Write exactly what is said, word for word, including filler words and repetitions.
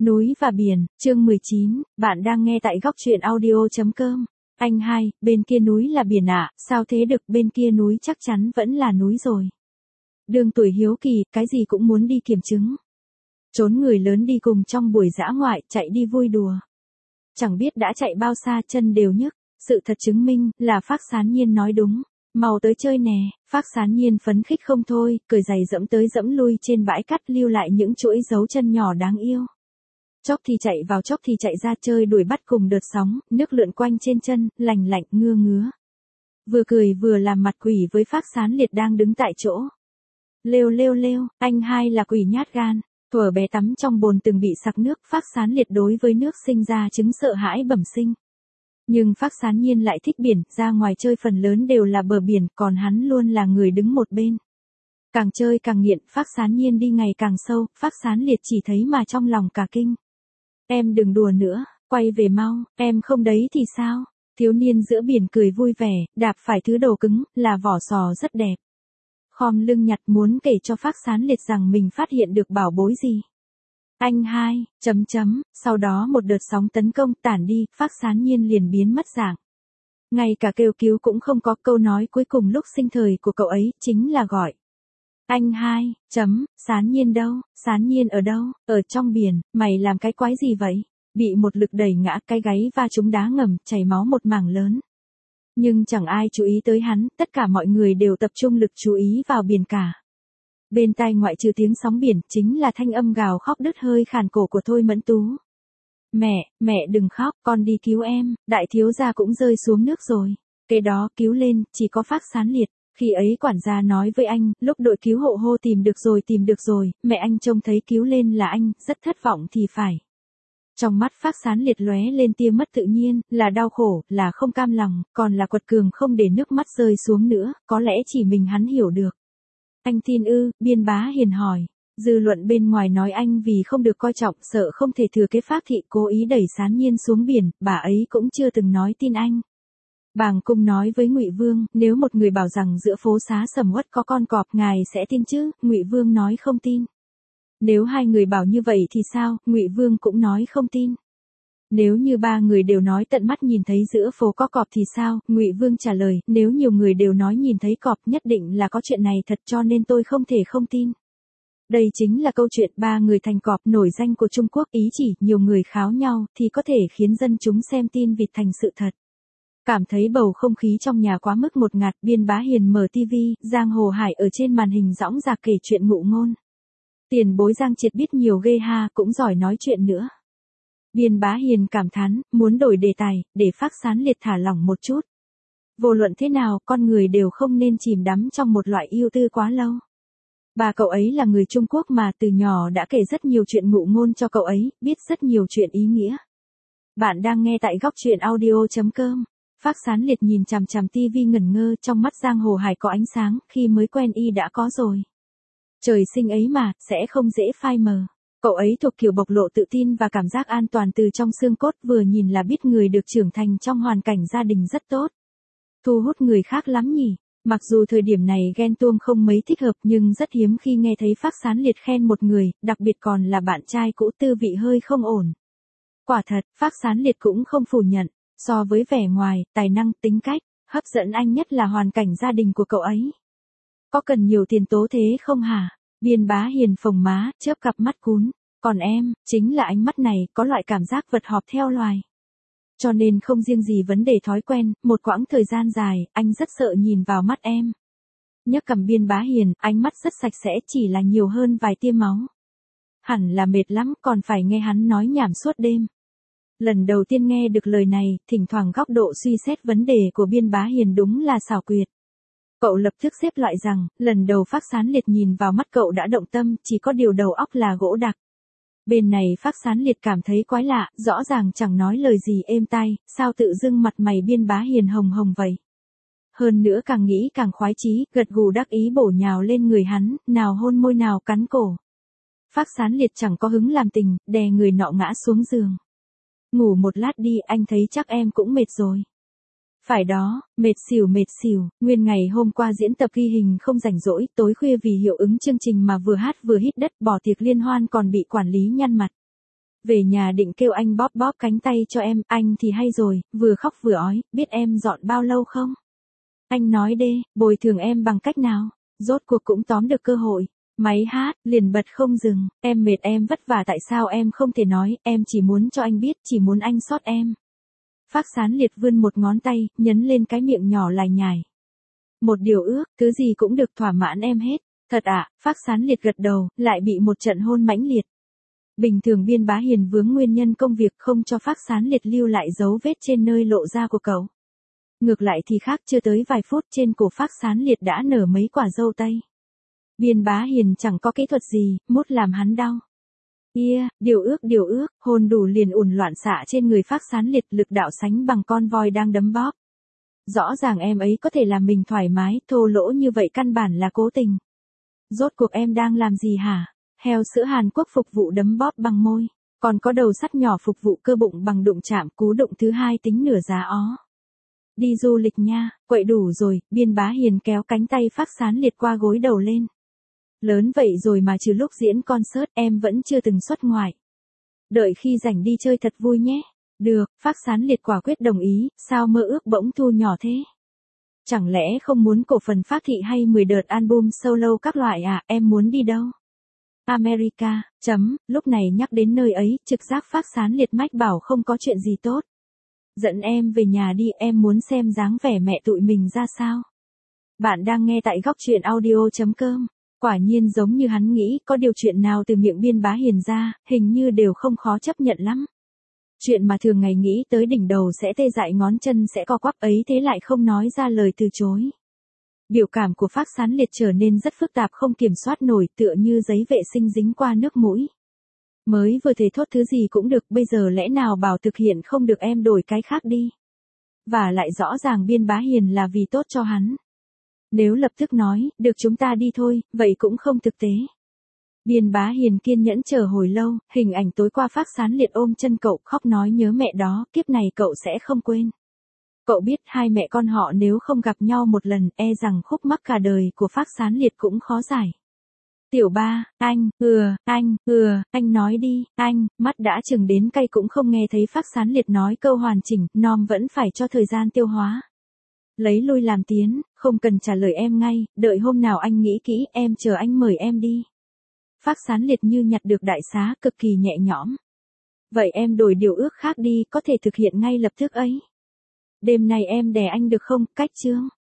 Núi và biển, chương mười chín, bạn đang nghe tại góc truyện audio.com. Anh hai, bên kia núi là biển ạ, à, sao thế được, bên kia núi chắc chắn vẫn là núi rồi. Đường tuổi hiếu kỳ, cái gì cũng muốn đi kiểm chứng. Trốn người lớn đi cùng trong buổi dã ngoại, chạy đi vui đùa. Chẳng biết đã chạy bao xa, chân đều nhức. Sự thật chứng minh là Phác Sán Nhiên nói đúng. Mau tới chơi nè. Phác Sán Nhiên phấn khích không thôi, cởi giày dẫm tới dẫm lui trên bãi cát, lưu lại những chuỗi dấu chân nhỏ đáng yêu. Chốc thì chạy vào, chốc thì chạy ra, chơi đuổi bắt cùng đợt sóng, nước lượn quanh trên chân, lành lạnh ngưa ngứa. Vừa cười vừa làm mặt quỷ với Phác Sán Liệt đang đứng tại chỗ. Lêu lêu lêu, anh hai là quỷ nhát gan. Thuở bé tắm trong bồn từng bị sặc nước, Phác Sán Liệt đối với nước sinh ra chứng sợ hãi bẩm sinh. Nhưng Phác Sán Nhiên lại thích biển, ra ngoài chơi phần lớn đều là bờ biển, còn hắn luôn là người đứng một bên. Càng chơi càng nghiện, Phác Sán Nhiên đi ngày càng sâu, Phác Sán Liệt chỉ thấy mà trong lòng cả kinh. Em đừng đùa nữa, quay về mau, em không đấy thì sao? Thiếu niên giữa biển cười vui vẻ, đạp phải thứ đồ cứng, là vỏ sò rất đẹp. Khom lưng nhặt muốn kể cho Phác Sán Liệt rằng mình phát hiện được bảo bối gì. Anh hai, chấm chấm, sau đó một đợt sóng tấn công tản đi, Phác Sán Nhiên liền biến mất dạng. Ngay cả kêu cứu cũng không có, câu nói cuối cùng lúc sinh thời của cậu ấy chính là gọi. Anh hai, chấm, Sán Nhiên đâu, Sán Nhiên ở đâu, ở trong biển, mày làm cái quái gì vậy? Bị một lực đẩy ngã, cái gáy va trúng đá ngầm, chảy máu một mảng lớn. Nhưng chẳng ai chú ý tới hắn, tất cả mọi người đều tập trung lực chú ý vào biển cả. Bên tai ngoại trừ tiếng sóng biển, chính là thanh âm gào khóc đứt hơi khàn cổ của Thôi Mẫn Tú. Mẹ, mẹ đừng khóc, con đi cứu em, đại thiếu gia cũng rơi xuống nước rồi. Cái đó cứu lên, chỉ có Phác Sán Liệt. Khi ấy quản gia nói với anh, lúc đội cứu hộ hô tìm được rồi tìm được rồi, mẹ anh trông thấy cứu lên là anh, rất thất vọng thì phải. Trong mắt Phác Sán Liệt lóe lên tia mất tự nhiên, là đau khổ, là không cam lòng, còn là quật cường không để nước mắt rơi xuống nữa, có lẽ chỉ mình hắn hiểu được. Anh tin ư, Biên Bá Hiền hỏi. Dư luận bên ngoài nói anh vì không được coi trọng, sợ không thể thừa kế Phác thị, cố ý đẩy Sán Nhiên xuống biển, bà ấy cũng chưa từng nói tin anh. Bàng Cung nói với Ngụy Vương, nếu một người bảo rằng giữa phố xá sầm uất có con cọp, ngài sẽ tin chứ? Ngụy Vương nói không tin. Nếu hai người bảo như vậy thì sao? Ngụy Vương cũng nói không tin. Nếu như ba người đều nói tận mắt nhìn thấy giữa phố có cọp thì sao? Ngụy Vương trả lời, nếu nhiều người đều nói nhìn thấy cọp, nhất định là có chuyện này thật, cho nên tôi không thể không tin. Đây chính là câu chuyện ba người thành cọp nổi danh của Trung Quốc, ý chỉ nhiều người kháo nhau thì có thể khiến dân chúng xem tin vịt thành sự thật. Cảm thấy bầu không khí trong nhà quá mức một ngạt, Biên Bá Hiền mở tivi, Giang Hồ Hải ở trên màn hình dõng dạc kể chuyện ngụ ngôn. Tiền bối Giang Triệt biết nhiều ghê ha, cũng giỏi nói chuyện nữa. Biên Bá Hiền cảm thán, muốn đổi đề tài, để Phác Sán Liệt thả lỏng một chút. Vô luận thế nào, con người đều không nên chìm đắm trong một loại yêu tư quá lâu. Bà cậu ấy là người Trung Quốc mà từ nhỏ đã kể rất nhiều chuyện ngụ ngôn cho cậu ấy, biết rất nhiều chuyện ý nghĩa. Bạn đang nghe tại góc truyện audio.com. Phác Sán Liệt nhìn chằm chằm tivi ngẩn ngơ, trong mắt Giang Hồ Hải có ánh sáng, khi mới quen y đã có rồi. Trời sinh ấy mà, sẽ không dễ phai mờ. Cậu ấy thuộc kiểu bộc lộ tự tin và cảm giác an toàn từ trong xương cốt, vừa nhìn là biết người được trưởng thành trong hoàn cảnh gia đình rất tốt. Thu hút người khác lắm nhỉ. Mặc dù thời điểm này ghen tuông không mấy thích hợp, nhưng rất hiếm khi nghe thấy Phác Sán Liệt khen một người, đặc biệt còn là bạn trai cũ, tư vị hơi không ổn. Quả thật, Phác Sán Liệt cũng không phủ nhận. So với vẻ ngoài, tài năng, tính cách, hấp dẫn anh nhất là hoàn cảnh gia đình của cậu ấy. Có cần nhiều tiền tố thế không hả? Biên Bá Hiền phồng má, chớp cặp mắt cún. Còn em, chính là ánh mắt này, có loại cảm giác vật họp theo loài. Cho nên không riêng gì vấn đề thói quen, một quãng thời gian dài, anh rất sợ nhìn vào mắt em. Nhấc cầm Biên Bá Hiền, ánh mắt rất sạch sẽ, chỉ là nhiều hơn vài tia máu. Hẳn là mệt lắm, còn phải nghe hắn nói nhảm suốt đêm. Lần đầu tiên nghe được lời này, thỉnh thoảng góc độ suy xét vấn đề của Biên Bá Hiền đúng là xảo quyệt. Cậu lập tức xếp lại rằng, lần đầu Phác Sán Liệt nhìn vào mắt cậu đã động tâm, chỉ có điều đầu óc là gỗ đặc. Bên này Phác Sán Liệt cảm thấy quái lạ, rõ ràng chẳng nói lời gì êm tai, sao tự dưng mặt mày Biên Bá Hiền hồng hồng vậy. Hơn nữa càng nghĩ càng khoái chí, gật gù đắc ý bổ nhào lên người hắn, nào hôn môi nào cắn cổ. Phác Sán Liệt chẳng có hứng làm tình, đè người nọ ngã xuống giường. Ngủ một lát đi, anh thấy chắc em cũng mệt rồi. Phải đó, mệt xỉu mệt xỉu, nguyên ngày hôm qua diễn tập ghi hình không rảnh rỗi, tối khuya vì hiệu ứng chương trình mà vừa hát vừa hít đất, bỏ tiệc liên hoan còn bị quản lý nhăn mặt. Về nhà định kêu anh bóp bóp cánh tay cho em, anh thì hay rồi, vừa khóc vừa ói, biết em dọn bao lâu không? Anh nói đê, bồi thường em bằng cách nào? Rốt cuộc cũng tóm được cơ hội. Máy hát, liền bật không dừng, em mệt em vất vả tại sao em không thể nói, em chỉ muốn cho anh biết, chỉ muốn anh xót em. Phác Sán Liệt vươn một ngón tay, nhấn lên cái miệng nhỏ lải nhải. Một điều ước, thứ gì cũng được thỏa mãn em hết. Thật ạ, à, Phác Sán Liệt gật đầu, lại bị một trận hôn mãnh liệt. Bình thường Biên Bá Hiền vướng nguyên nhân công việc không cho Phác Sán Liệt lưu lại dấu vết trên nơi lộ ra của cậu. Ngược lại thì khác, chưa tới vài phút trên cổ Phác Sán Liệt đã nở mấy quả dâu tây. Biên Bá Hiền chẳng có kỹ thuật gì, mốt làm hắn đau. Yeah, điều ước điều ước, hồn đủ liền ùn loạn xạ trên người Phác Sán Liệt, lực đạo sánh bằng con voi đang đấm bóp. Rõ ràng em ấy có thể làm mình thoải mái, thô lỗ như vậy căn bản là cố tình. Rốt cuộc em đang làm gì hả? Heo sữa Hàn Quốc phục vụ đấm bóp bằng môi, còn có đầu sắt nhỏ phục vụ cơ bụng bằng đụng chạm, cú đụng thứ hai tính nửa giá ó. Đi du lịch nha, quậy đủ rồi, Biên Bá Hiền kéo cánh tay Phác Sán Liệt qua gối đầu lên. Lớn vậy rồi mà trừ lúc diễn concert em vẫn chưa từng xuất ngoại. Đợi khi rảnh đi chơi thật vui nhé. Được, Phác Sán Liệt quả quyết đồng ý, sao mơ ước bỗng thu nhỏ thế? Chẳng lẽ không muốn cổ phần Phác thị hay mười đợt album solo các loại à, em muốn đi đâu? America, chấm, lúc này nhắc đến nơi ấy, trực giác Phác Sán Liệt mách bảo không có chuyện gì tốt. Dẫn em về nhà đi, em muốn xem dáng vẻ mẹ tụi mình ra sao. Bạn đang nghe tại góc truyện audio chấm com. Quả nhiên giống như hắn nghĩ, có điều chuyện nào từ miệng Biên Bá Hiền ra, hình như đều không khó chấp nhận lắm. Chuyện mà thường ngày nghĩ tới đỉnh đầu sẽ tê dại ngón chân sẽ co quắp ấy thế lại không nói ra lời từ chối. Biểu cảm của Phác Sán Liệt trở nên rất phức tạp không kiểm soát nổi, tựa như giấy vệ sinh dính qua nước mũi. Mới vừa thể thốt thứ gì cũng được, bây giờ lẽ nào bảo thực hiện không được em đổi cái khác đi. Và lại rõ ràng Biên Bá Hiền là vì tốt cho hắn. Nếu lập tức nói, được chúng ta đi thôi, vậy cũng không thực tế. Biên Bá Hiền kiên nhẫn chờ hồi lâu, hình ảnh tối qua Phác Sán Liệt ôm chân cậu khóc nói nhớ mẹ đó, kiếp này cậu sẽ không quên. Cậu biết hai mẹ con họ nếu không gặp nhau một lần, e rằng khúc mắc cả đời của Phác Sán Liệt cũng khó giải. Tiểu ba, anh, ừa, anh, ừa, anh nói đi, anh, mắt đã chừng đến cay cũng không nghe thấy Phác Sán Liệt nói câu hoàn chỉnh, Nom vẫn phải cho thời gian tiêu hóa. Lấy lui làm tiến, không cần trả lời em ngay, đợi hôm nào anh nghĩ kỹ, em chờ anh mời em đi. Phác Sán Liệt như nhặt được đại xá, cực kỳ nhẹ nhõm. Vậy em đổi điều ước khác đi, có thể thực hiện ngay lập tức ấy. Đêm nay em đè anh được không, cách chương.